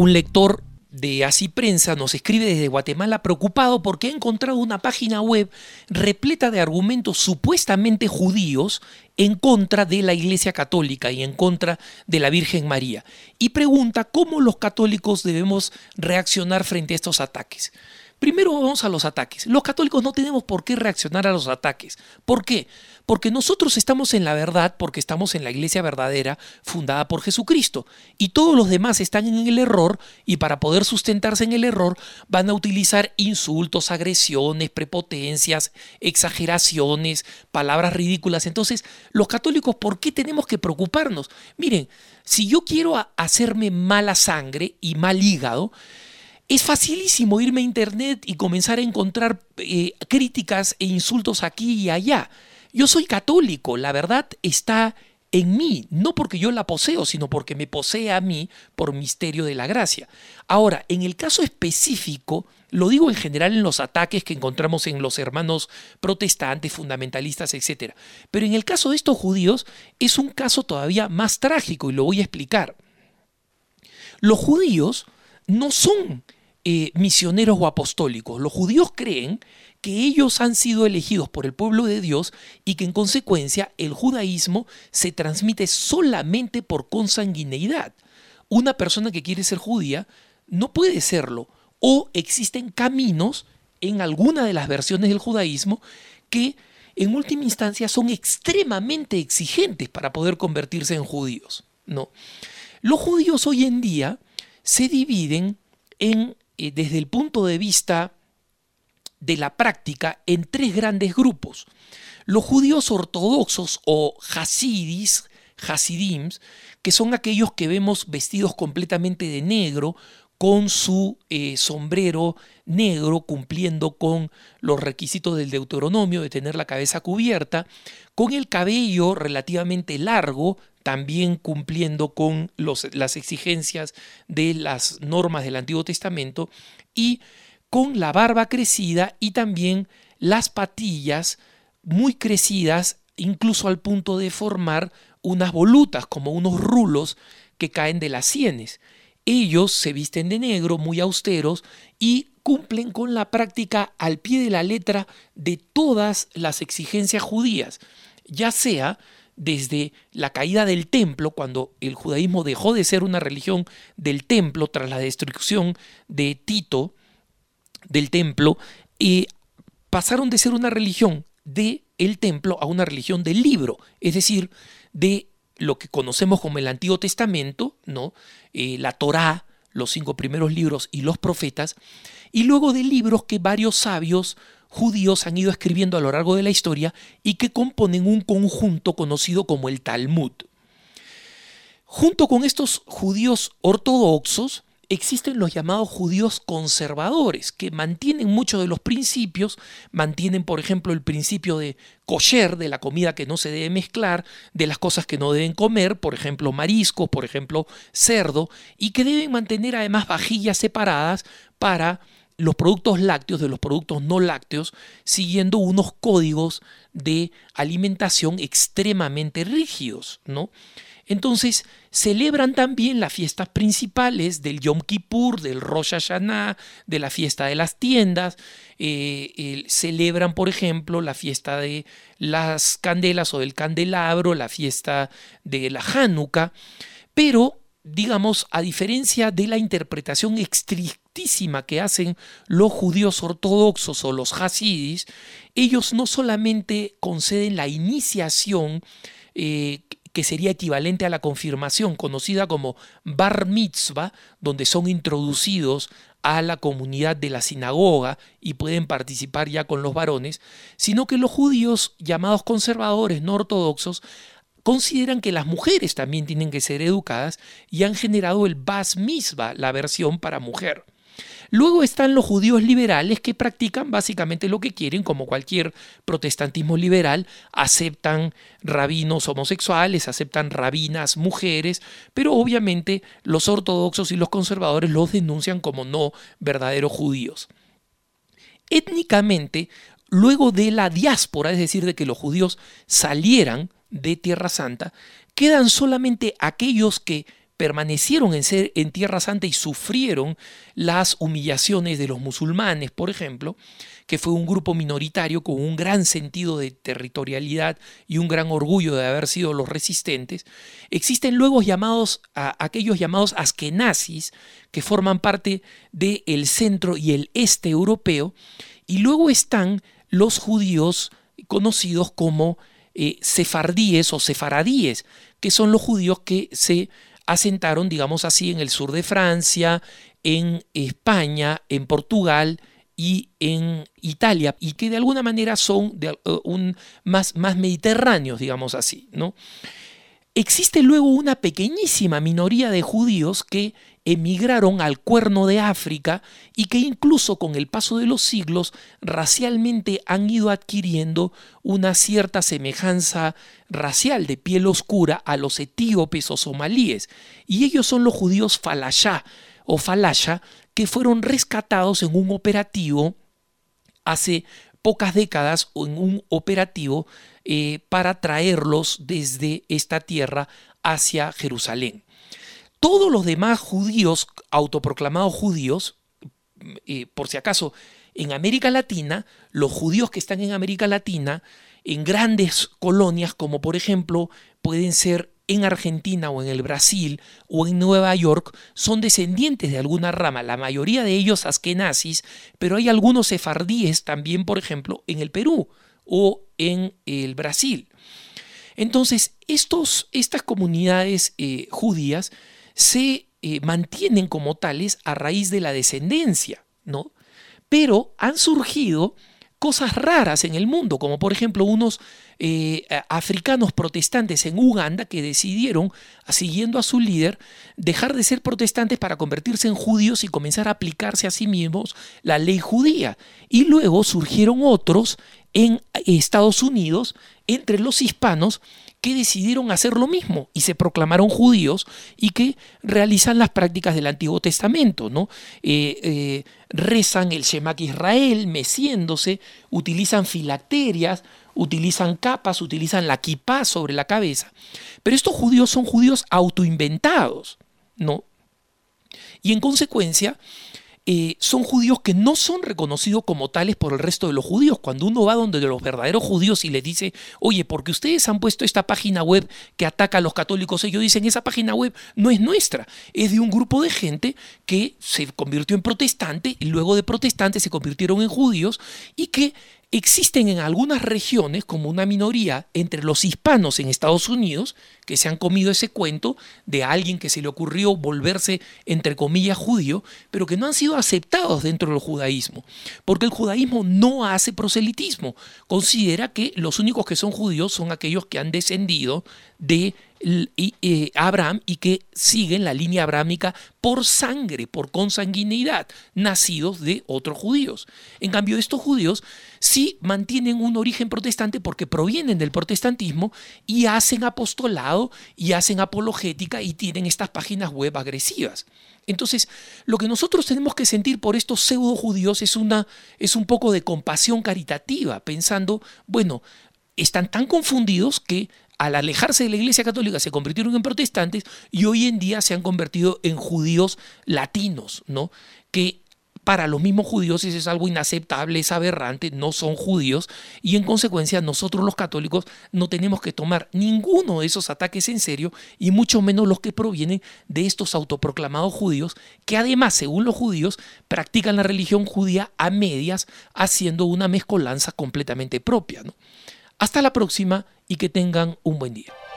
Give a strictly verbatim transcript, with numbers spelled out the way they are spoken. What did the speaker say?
Un lector de Así Prensa nos escribe desde Guatemala preocupado porque ha encontrado una página web repleta de argumentos supuestamente judíos en contra de la Iglesia Católica y en contra de la Virgen María, y pregunta cómo los católicos debemos reaccionar frente a estos ataques. Primero vamos a los ataques. Los católicos no tenemos por qué reaccionar a los ataques. ¿Por qué? Porque nosotros estamos en la verdad, porque estamos en la iglesia verdadera fundada por Jesucristo. Y todos los demás están en el error, y para poder sustentarse en el error van a utilizar insultos, agresiones, prepotencias, exageraciones, palabras ridículas. Entonces, los católicos, ¿por qué tenemos que preocuparnos? Miren, si yo quiero hacerme mala sangre y mal hígado, es facilísimo irme a internet y comenzar a encontrar eh, críticas e insultos aquí y allá. Yo soy católico, la verdad está en mí, no porque yo la poseo, sino porque me posee a mí por misterio de la gracia. Ahora, en el caso específico, lo digo en general en los ataques que encontramos en los hermanos protestantes, fundamentalistas, etcétera. Pero en el caso de estos judíos es un caso todavía más trágico y lo voy a explicar. Los judíos no son eh, misioneros o apostólicos. Los judíos creen que ellos han sido elegidos por el pueblo de Dios y que en consecuencia el judaísmo se transmite solamente por consanguineidad. Una persona que quiere ser judía no puede serlo, o existen caminos en alguna de las versiones del judaísmo que en última instancia son extremadamente exigentes para poder convertirse en judíos, ¿no? Los judíos hoy en día se dividen en, eh, desde el punto de vista de la práctica en tres grandes grupos. Los judíos ortodoxos o hasidis, hasidims, que son aquellos que vemos vestidos completamente de negro, con su eh, sombrero negro, cumpliendo con los requisitos del Deuteronomio de tener la cabeza cubierta, con el cabello relativamente largo, también cumpliendo con los, las exigencias de las normas del Antiguo Testamento, y con la barba crecida y también las patillas muy crecidas, incluso al punto de formar unas volutas, como unos rulos que caen de las sienes. Ellos se visten de negro, muy austeros, y cumplen con la práctica al pie de la letra de todas las exigencias judías, ya sea desde la caída del templo, cuando el judaísmo dejó de ser una religión del templo tras la destrucción de Tito del templo, y pasaron de ser una religión del templo a una religión del libro, es decir, de lo que conocemos como el Antiguo Testamento, ¿no? Eh, la Torá, los cinco primeros libros y los profetas, y luego de libros que varios sabios judíos han ido escribiendo a lo largo de la historia y que componen un conjunto conocido como el Talmud. Junto con estos judíos ortodoxos existen los llamados judíos conservadores, que mantienen muchos de los principios, mantienen por ejemplo el principio de kosher, de la comida que no se debe mezclar, de las cosas que no deben comer, por ejemplo mariscos, por ejemplo cerdo, y que deben mantener además vajillas separadas para los productos lácteos de los productos no lácteos, siguiendo unos códigos de alimentación extremadamente rígidos, ¿no? Entonces, celebran también las fiestas principales del Yom Kippur, del Rosh Hashanah, de la fiesta de las tiendas. Eh, eh, celebran, por ejemplo, la fiesta de las candelas o del candelabro, la fiesta de la Hanukkah. Pero, digamos, a diferencia de la interpretación estrictísima que hacen los judíos ortodoxos o los hasidis, ellos no solamente conceden la iniciación eh, que sería equivalente a la confirmación, conocida como Bar Mitzvah, donde son introducidos a la comunidad de la sinagoga y pueden participar ya con los varones, sino que los judíos llamados conservadores no ortodoxos consideran que las mujeres también tienen que ser educadas y han generado el Bas Mitzvah, la versión para mujer. Luego están los judíos liberales, que practican básicamente lo que quieren, como cualquier protestantismo liberal, aceptan rabinos homosexuales, aceptan rabinas mujeres, pero obviamente los ortodoxos y los conservadores los denuncian como no verdaderos judíos. Étnicamente, luego de la diáspora, es decir, de que los judíos salieran de Tierra Santa, quedan solamente aquellos que permanecieron en, ser, en Tierra Santa y sufrieron las humillaciones de los musulmanes, por ejemplo, que fue un grupo minoritario con un gran sentido de territorialidad y un gran orgullo de haber sido los resistentes. Existen luego llamados, a, aquellos llamados askenazis, que forman parte del centro y el este europeo, y luego están los judíos conocidos como eh, sefardíes o sefaradíes, que son los judíos que se asentaron, digamos así, en el sur de Francia, en España, en Portugal y en Italia, y que de alguna manera son de, uh, un, más, más mediterráneos, digamos así, ¿no? Existe luego una pequeñísima minoría de judíos que emigraron al Cuerno de África y que incluso con el paso de los siglos racialmente han ido adquiriendo una cierta semejanza racial de piel oscura a los etíopes o somalíes. Y ellos son los judíos falasha o falasha, que fueron rescatados en un operativo hace pocas décadas, o en un operativo eh, para traerlos desde esta tierra hacia Jerusalén. Todos los demás judíos, autoproclamados judíos, eh, por si acaso, en América Latina, los judíos que están en América Latina, en grandes colonias como por ejemplo pueden ser en Argentina o en el Brasil o en Nueva York, son descendientes de alguna rama, la mayoría de ellos askenazis, pero hay algunos sefardíes también, por ejemplo, en el Perú o en el Brasil. Entonces, estos, estas comunidades eh, judías se eh, mantienen como tales a raíz de la descendencia, ¿no? Pero han surgido cosas raras en el mundo, como por ejemplo unos eh, africanos protestantes en Uganda que decidieron, siguiendo a su líder, dejar de ser protestantes para convertirse en judíos y comenzar a aplicarse a sí mismos la ley judía. Y luego surgieron otros en Estados Unidos, entre los hispanos, que decidieron hacer lo mismo y se proclamaron judíos y que realizan las prácticas del Antiguo Testamento, ¿no? Eh, eh, rezan el Shema Israel, meciéndose, utilizan filacterias, utilizan capas, utilizan la kipá sobre la cabeza. Pero estos judíos son judíos autoinventados, ¿no? Y en consecuencia, Eh, son judíos que no son reconocidos como tales por el resto de los judíos. Cuando uno va donde los verdaderos judíos y les dice, oye, porque ustedes han puesto esta página web que ataca a los católicos, ellos dicen, esa página web no es nuestra, es de un grupo de gente que se convirtió en protestante y luego de protestantes se convirtieron en judíos y que existen en algunas regiones como una minoría entre los hispanos en Estados Unidos que se han comido ese cuento de alguien que se le ocurrió volverse entre comillas judío, pero que no han sido aceptados dentro del judaísmo, porque el judaísmo no hace proselitismo, considera que los únicos que son judíos son aquellos que han descendido de Abraham y que siguen la línea abrámica por sangre, por consanguineidad, nacidos de otros judíos. En cambio, estos judíos sí mantienen un origen protestante porque provienen del protestantismo y hacen apostolado y hacen apologética y tienen estas páginas web agresivas. Entonces, lo que nosotros tenemos que sentir por estos pseudo judíos es, una, es un poco de compasión caritativa, pensando, bueno, están tan confundidos que al alejarse de la Iglesia Católica se convirtieron en protestantes y hoy en día se han convertido en judíos latinos, ¿no? Que para los mismos judíos eso es algo inaceptable, es aberrante, no son judíos y en consecuencia nosotros los católicos no tenemos que tomar ninguno de esos ataques en serio y mucho menos los que provienen de estos autoproclamados judíos que además, según los judíos, practican la religión judía a medias haciendo una mezcolanza completamente propia, ¿no? Hasta la próxima y que tengan un buen día.